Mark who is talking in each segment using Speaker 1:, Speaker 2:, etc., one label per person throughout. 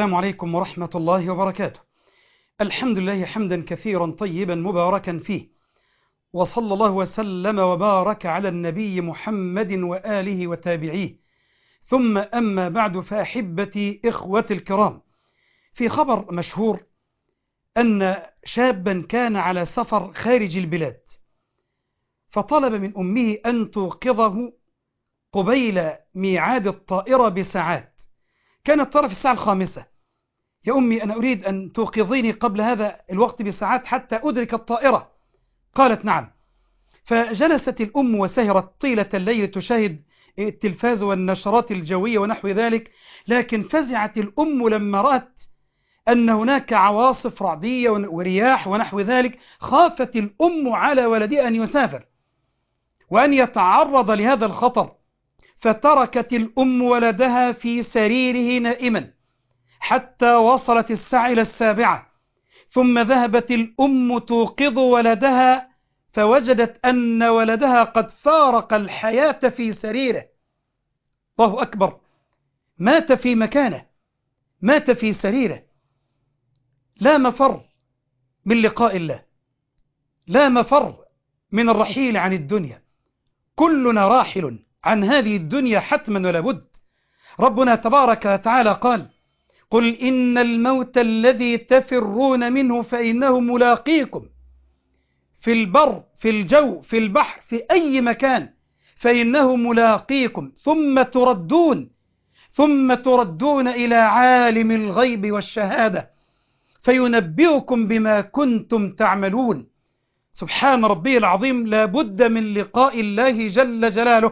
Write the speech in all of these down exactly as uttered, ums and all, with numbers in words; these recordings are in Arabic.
Speaker 1: السلام عليكم ورحمة الله وبركاته. الحمد لله حمدا كثيرا طيبا مباركا فيه، وصلى الله وسلم وبارك على النبي محمد وآله وتابعيه، ثم أما بعد، فأحبتي إخوتي الكرام، في خبر مشهور أن شابا كان على سفر خارج البلاد، فطلب من أمه أن توقظه قبيل ميعاد الطائرة بساعات. كانت طرف الساعة الخامسة. يا أمي أنا أريد أن توقظيني قبل هذا الوقت بساعات حتى أدرك الطائرة. قالت نعم. فجلست الأم وسهرت طيلة الليل تشاهد التلفاز والنشرات الجوية ونحو ذلك، لكن فزعت الأم لما رأت أن هناك عواصف رعدية ورياح ونحو ذلك. خافت الأم على ولدها أن يسافر وأن يتعرض لهذا الخطر، فتركت الأم ولدها في سريره نائما حتى وصلت الساعة إلى السابعة، ثم ذهبت الأم توقظ ولدها فوجدت أن ولدها قد فارق الحياة في سريره. الله أكبر، مات في مكانه، مات في سريره. لا مفر من لقاء الله، لا مفر من الرحيل عن الدنيا، كلنا راحل عن هذه الدنيا حتما ولا بد. ربنا تبارك وتعالى قال: قل إن الموت الذي تفرون منه فإنه ملاقيكم، في البر في الجو في البحر في أي مكان، فإنه ملاقيكم ثم تردون ثم تردون إلى عالم الغيب والشهادة فينبئكم بما كنتم تعملون. سبحان ربي العظيم، لا بد من لقاء الله جل جلاله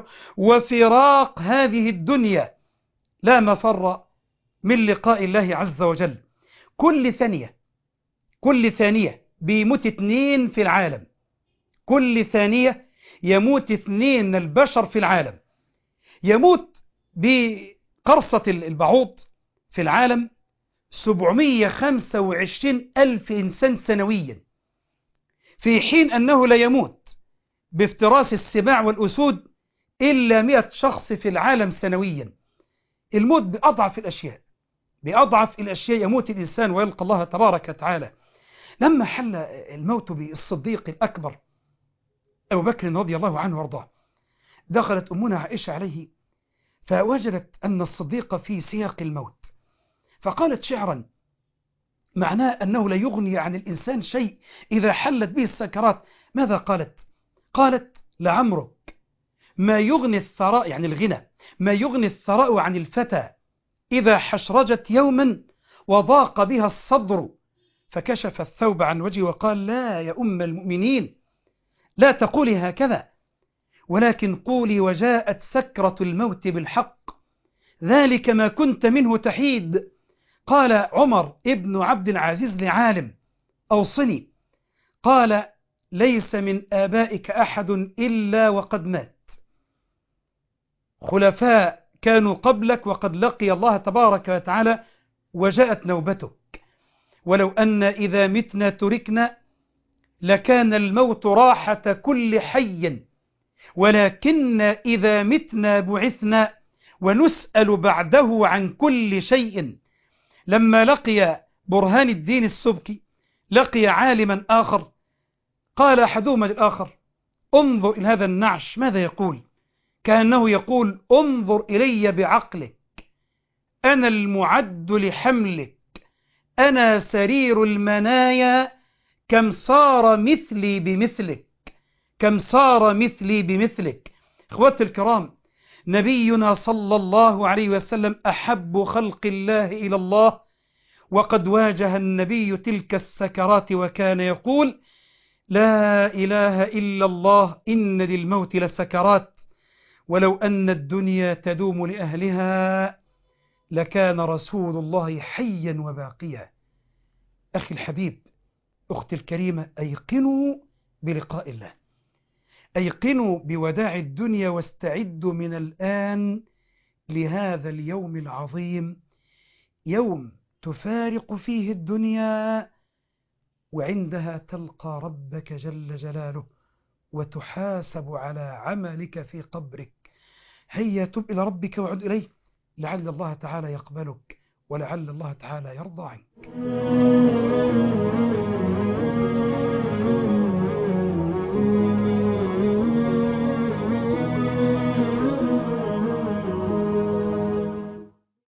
Speaker 1: وفراق هذه الدنيا، لا مفر من لقاء الله عز وجل. كل ثانية كل ثانية بيموت اثنين في العالم، كل ثانية يموت اثنين من البشر في العالم. يموت بقرصة البعوض في العالم سبعمائة وخمسة وعشرين ألف إنسان سنويا، في حين أنه لا يموت بافتراس السباع والأسود إلا مئة شخص في العالم سنويا. الموت بأضعف الأشياء، بأضعف الأشياء يموت الإنسان ويلقى الله تبارك وتعالى. لما حل الموت بالصديق الأكبر أبو بكر رضي الله عنه وارضاه، دخلت أمنا عائشة عليه فوجدت أن الصديق في سياق الموت، فقالت شعرا معناه أنه لا يغني عن الإنسان شيء إذا حلت به السكرات. ماذا قالت؟ قالت: لعمرك ما يغني الثراء، يعني الغنى، ما يغني الثراء عن الفتى إذا حشرجت يوما وضاق بها الصدر. فكشف الثوب عن وجهه وقال: لا يا أم المؤمنين، لا تقولي هكذا، ولكن قولي: وجاءت سكرة الموت بالحق، ذلك ما كنت منه تحيد. قال عمر ابن عبد العزيز لعالم: أوصني. قال: ليس من آبائك أحد إلا وقد مات، خلفاء كانوا قبلك وقد لقي الله تبارك وتعالى وجاءت نوبتك، ولو أن إذا متنا تركنا لكان الموت راحة كل حي، ولكن إذا متنا بعثنا ونسأل بعده عن كل شيء. لما لقي برهان الدين السبكي لقي عالما آخر، قال أحدهما للآخر: انظر إلى هذا النعش ماذا يقول؟ كأنه يقول: انظر إلي بعقلك، أنا المعد لحملك، أنا سرير المنايا، كم صار مثلي بمثلك، كم صار مثلي بمثلك. إخواتي الكرام، نبينا صلى الله عليه وسلم أحب خلق الله إلى الله، وقد واجه النبي تلك السكرات وكان يقول: لا إله إلا الله، إن للموت لسكرات، ولو أن الدنيا تدوم لأهلها لكان رسول الله حيا وباقيا. أخي الحبيب، أختي الكريمة، أيقنوا بلقاء الله، أيقنوا بوداع الدنيا، واستعدوا من الآن لهذا اليوم العظيم، يوم تفارق فيه الدنيا وعندها تلقى ربك جل جلاله وتحاسب على عملك في قبرك. هيا تب إلى ربك وعد إليه لعل الله تعالى يقبلك ولعل الله تعالى يرضى عنك.